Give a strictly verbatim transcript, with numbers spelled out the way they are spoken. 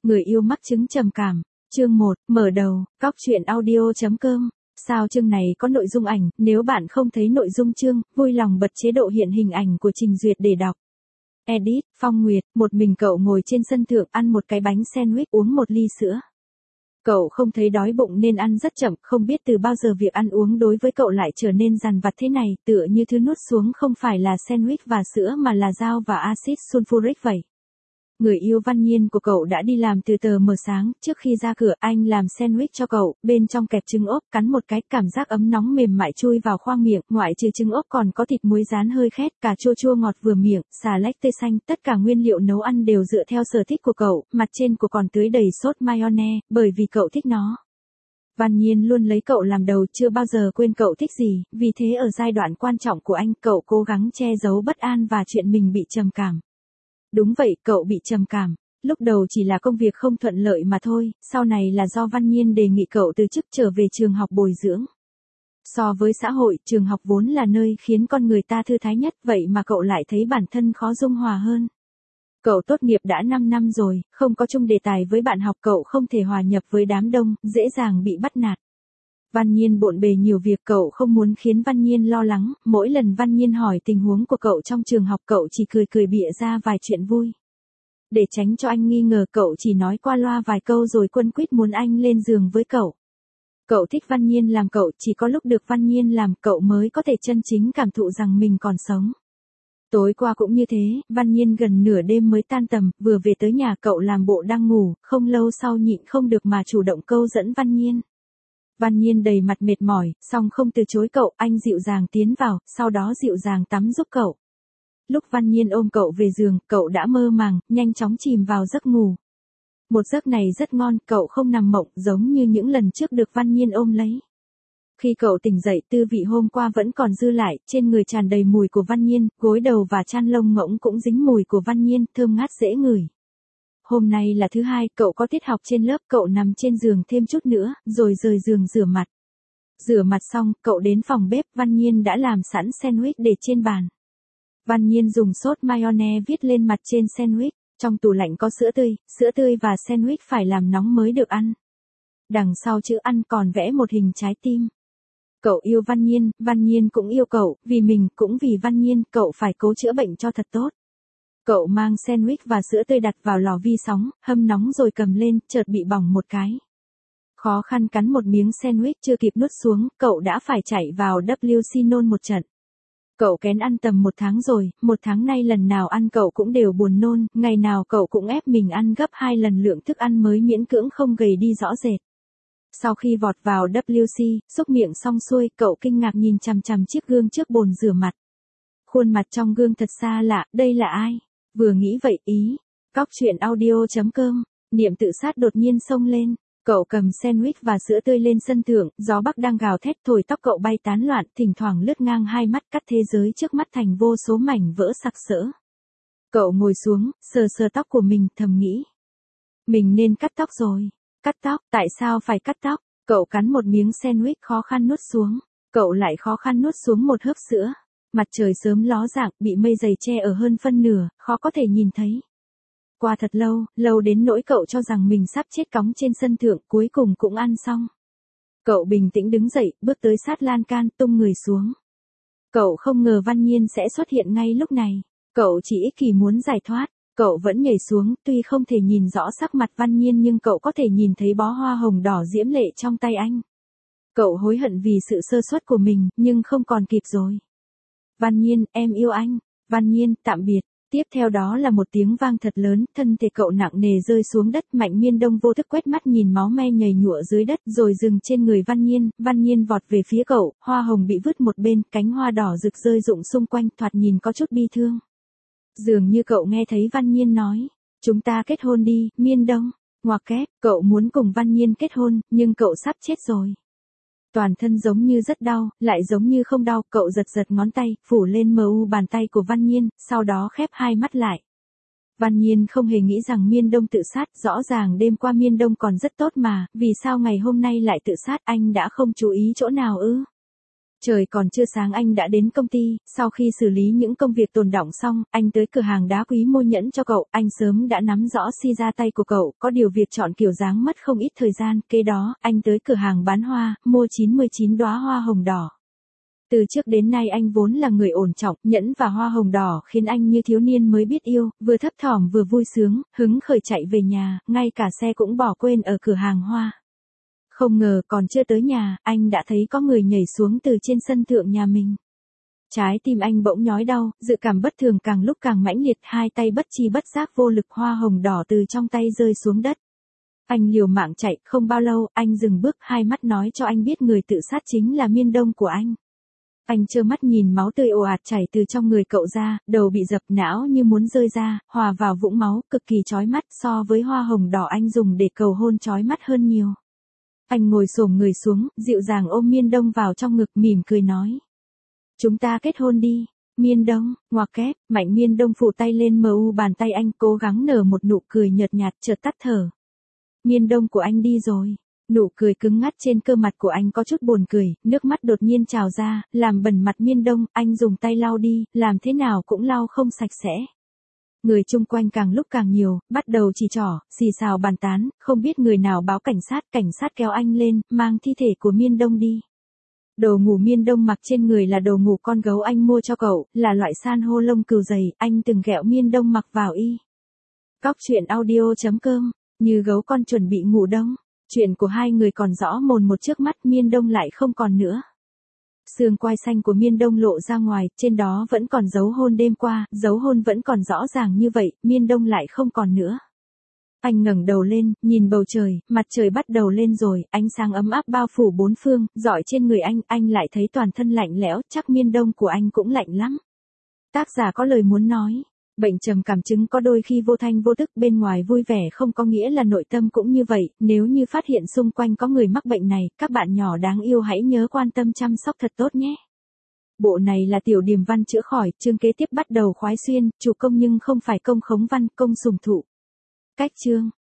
Người yêu mắc chứng trầm cảm. Chương một, mở đầu, cóc truyện audio chấm com. Sao chương này có nội dung ảnh, nếu bạn không thấy nội dung chương, vui lòng bật chế độ hiện hình ảnh của trình duyệt để đọc. Edit, Phong Nguyệt, một mình cậu ngồi trên sân thượng ăn một cái bánh sandwich uống một ly sữa. Cậu không thấy đói bụng nên ăn rất chậm, không biết từ bao giờ việc ăn uống đối với cậu lại trở nên dằn vặt thế này, tựa như thứ nuốt xuống không phải là sandwich và sữa mà là dao và axit sulfuric vậy. Người yêu Văn Nhiên của cậu đã đi làm từ tờ mờ sáng, trước khi ra cửa anh làm sandwich cho cậu, bên trong kẹp trứng ốp, cắn một cái, cảm giác ấm nóng mềm mại chui vào khoang miệng, ngoại trừ trứng ốp còn có thịt muối rán hơi khét, cà chua chua ngọt vừa miệng, xà lách tươi xanh, tất cả nguyên liệu nấu ăn đều dựa theo sở thích của cậu, mặt trên của còn tưới đầy sốt mayonnaise, bởi vì cậu thích nó. Văn Nhiên luôn lấy cậu làm đầu, chưa bao giờ quên cậu thích gì, vì thế ở giai đoạn quan trọng của anh, cậu cố gắng che giấu bất an và chuyện mình bị trầm cảm. Đúng vậy, cậu bị trầm cảm. Lúc đầu chỉ là công việc không thuận lợi mà thôi, sau này là do Văn Nhiên đề nghị cậu từ chức trở về trường học bồi dưỡng. So với xã hội, trường học vốn là nơi khiến con người ta thư thái nhất, vậy mà cậu lại thấy bản thân khó dung hòa hơn. Cậu tốt nghiệp đã năm năm rồi, không có chung đề tài với bạn học, cậu không thể hòa nhập với đám đông, dễ dàng bị bắt nạt. Văn Nhiên bộn bề nhiều việc, cậu không muốn khiến Văn Nhiên lo lắng, mỗi lần Văn Nhiên hỏi tình huống của cậu trong trường học cậu chỉ cười cười bịa ra vài chuyện vui. Để tránh cho anh nghi ngờ cậu chỉ nói qua loa vài câu rồi quấn quýt muốn anh lên giường với cậu. Cậu thích Văn Nhiên làm cậu, chỉ có lúc được Văn Nhiên làm cậu mới có thể chân chính cảm thụ rằng mình còn sống. Tối qua cũng như thế, Văn Nhiên gần nửa đêm mới tan tầm, vừa về tới nhà cậu làm bộ đang ngủ, không lâu sau nhịn không được mà chủ động câu dẫn Văn Nhiên. Văn Nhiên đầy mặt mệt mỏi, song không từ chối cậu, anh dịu dàng tiến vào, sau đó dịu dàng tắm giúp cậu. Lúc Văn Nhiên ôm cậu về giường, cậu đã mơ màng, nhanh chóng chìm vào giấc ngủ. Một giấc này rất ngon, cậu không nằm mộng, giống như những lần trước được Văn Nhiên ôm lấy. Khi cậu tỉnh dậy, tư vị hôm qua vẫn còn dư lại, trên người tràn đầy mùi của Văn Nhiên, gối đầu và chăn lông ngỗng cũng dính mùi của Văn Nhiên, thơm ngát dễ ngửi. Hôm nay là thứ hai, cậu có tiết học trên lớp, cậu nằm trên giường thêm chút nữa, rồi rời giường rửa mặt. Rửa mặt xong, cậu đến phòng bếp, Văn Nhiên đã làm sẵn sandwich để trên bàn. Văn Nhiên dùng sốt mayonnaise viết lên mặt trên sandwich, trong tủ lạnh có sữa tươi, sữa tươi và sandwich phải làm nóng mới được ăn. Đằng sau chữ ăn còn vẽ một hình trái tim. Cậu yêu Văn Nhiên, Văn Nhiên cũng yêu cậu, vì mình cũng vì Văn Nhiên, cậu phải cố chữa bệnh cho thật tốt. Cậu mang sandwich và sữa tươi đặt vào lò vi sóng, hâm nóng rồi cầm lên, chợt bị bỏng một cái. Khó khăn cắn một miếng sandwich chưa kịp nuốt xuống, cậu đã phải chạy vào vê kép xê nôn một trận. Cậu kén ăn tầm một tháng rồi, một tháng nay lần nào ăn cậu cũng đều buồn nôn, ngày nào cậu cũng ép mình ăn gấp hai lần lượng thức ăn mới miễn cưỡng không gầy đi rõ rệt. Sau khi vọt vào vê kép xê, xúc miệng xong xuôi, cậu kinh ngạc nhìn chằm chằm chiếc gương trước bồn rửa mặt. Khuôn mặt trong gương thật xa lạ, đây là ai? Vừa nghĩ vậy ý, cóc truyện audio chấm com, niệm tự sát đột nhiên xông lên, cậu cầm sandwich và sữa tươi lên sân thượng, gió bắc đang gào thét thổi tóc cậu bay tán loạn, thỉnh thoảng lướt ngang hai mắt cắt thế giới trước mắt thành vô số mảnh vỡ sặc sỡ. Cậu ngồi xuống, sờ sờ tóc của mình, thầm nghĩ. Mình nên cắt tóc rồi. Cắt tóc, tại sao phải cắt tóc? Cậu cắn một miếng sandwich khó khăn nuốt xuống, cậu lại khó khăn nuốt xuống một hớp sữa. Mặt trời sớm ló dạng, bị mây dày che ở hơn phân nửa, khó có thể nhìn thấy. Qua thật lâu, lâu đến nỗi cậu cho rằng mình sắp chết cóng trên sân thượng, cuối cùng cũng ăn xong. Cậu bình tĩnh đứng dậy, bước tới sát lan can, tung người xuống. Cậu không ngờ Văn Nhiên sẽ xuất hiện ngay lúc này. Cậu chỉ ích kỷ muốn giải thoát. Cậu vẫn nhảy xuống, tuy không thể nhìn rõ sắc mặt Văn Nhiên nhưng cậu có thể nhìn thấy bó hoa hồng đỏ diễm lệ trong tay anh. Cậu hối hận vì sự sơ suất của mình, nhưng không còn kịp rồi. Văn Nhiên, em yêu anh. Văn Nhiên, tạm biệt. Tiếp theo đó là một tiếng vang thật lớn, thân thể cậu nặng nề rơi xuống đất, Mạnh Miên Đông vô thức quét mắt nhìn máu me nhầy nhụa dưới đất, rồi dừng trên người Văn Nhiên, Văn Nhiên vọt về phía cậu, hoa hồng bị vứt một bên, cánh hoa đỏ rực rơi rụng xung quanh, thoạt nhìn có chút bi thương. Dường như cậu nghe thấy Văn Nhiên nói, chúng ta kết hôn đi, Miên Đông, ngoặc kép, cậu muốn cùng Văn Nhiên kết hôn, nhưng cậu sắp chết rồi. Toàn thân giống như rất đau, lại giống như không đau, cậu giật giật ngón tay, phủ lên mờ u bàn tay của Văn Nhiên, sau đó khép hai mắt lại. Văn Nhiên không hề nghĩ rằng Miên Đông tự sát, rõ ràng đêm qua Miên Đông còn rất tốt mà, vì sao ngày hôm nay lại tự sát, anh đã không chú ý chỗ nào ư? Trời còn chưa sáng anh đã đến công ty, sau khi xử lý những công việc tồn đọng xong, anh tới cửa hàng đá quý mua nhẫn cho cậu, anh sớm đã nắm rõ si ra tay của cậu, có điều việc chọn kiểu dáng mất không ít thời gian, kế đó, anh tới cửa hàng bán hoa, mua chín mươi chín đóa hoa hồng đỏ. Từ trước đến nay anh vốn là người ổn trọng, nhẫn và hoa hồng đỏ khiến anh như thiếu niên mới biết yêu, vừa thấp thỏm vừa vui sướng, hứng khởi chạy về nhà, ngay cả xe cũng bỏ quên ở cửa hàng hoa. Không ngờ còn chưa tới nhà, anh đã thấy có người nhảy xuống từ trên sân thượng nhà mình. Trái tim anh bỗng nhói đau, dự cảm bất thường càng lúc càng mãnh liệt, hai tay bất chi bất giác vô lực hoa hồng đỏ từ trong tay rơi xuống đất. Anh liều mạng chạy, không bao lâu, anh dừng bước, hai mắt nói cho anh biết người tự sát chính là Miên Đông của anh. Anh trơ mắt nhìn máu tươi ồ ạt chảy từ trong người cậu ra, đầu bị dập, não như muốn rơi ra, hòa vào vũng máu, cực kỳ chói mắt, so với hoa hồng đỏ anh dùng để cầu hôn chói mắt hơn nhiều. Anh ngồi xổm người xuống, dịu dàng ôm Miên Đông vào trong ngực, mỉm cười nói. Chúng ta kết hôn đi. Miên Đông, ngoặc kép, Mạnh Miên Đông phủ tay lên mờ u bàn tay anh, cố gắng nở một nụ cười nhợt nhạt, chợt tắt thở. Miên Đông của anh đi rồi. Nụ cười cứng ngắt trên cơ mặt của anh có chút buồn cười, nước mắt đột nhiên trào ra, làm bẩn mặt Miên Đông, anh dùng tay lau đi, làm thế nào cũng lau không sạch sẽ. Người chung quanh càng lúc càng nhiều, bắt đầu chỉ trỏ, xì xào bàn tán, không biết người nào báo cảnh sát, cảnh sát kéo anh lên, mang thi thể của Miên Đông đi. Đồ ngủ Miên Đông mặc trên người là đồ ngủ con gấu anh mua cho cậu, là loại san hô lông cừu dày, anh từng ghẹo Miên Đông mặc vào y. Cóc truyện audio chấm com, như gấu con chuẩn bị ngủ đông. Chuyện của hai người còn rõ mồn một trước mắt, Miên Đông lại không còn nữa. Xương quai xanh của Miên Đông lộ ra ngoài, trên đó vẫn còn dấu hôn đêm qua, dấu hôn vẫn còn rõ ràng như vậy, Miên Đông lại không còn nữa. Anh ngẩng đầu lên, nhìn bầu trời, mặt trời bắt đầu lên rồi, ánh sáng ấm áp bao phủ bốn phương, rọi trên người anh, anh lại thấy toàn thân lạnh lẽo, chắc Miên Đông của anh cũng lạnh lắm. Tác giả có lời muốn nói. Bệnh trầm cảm chứng có đôi khi vô thanh vô tức, bên ngoài vui vẻ không có nghĩa là nội tâm cũng như vậy, nếu như phát hiện xung quanh có người mắc bệnh này, các bạn nhỏ đáng yêu hãy nhớ quan tâm chăm sóc thật tốt nhé. Bộ này là tiểu điềm văn chữa khỏi, chương kế tiếp bắt đầu khoái xuyên, chủ công nhưng không phải công khống văn, công sùng thụ. Cách chương.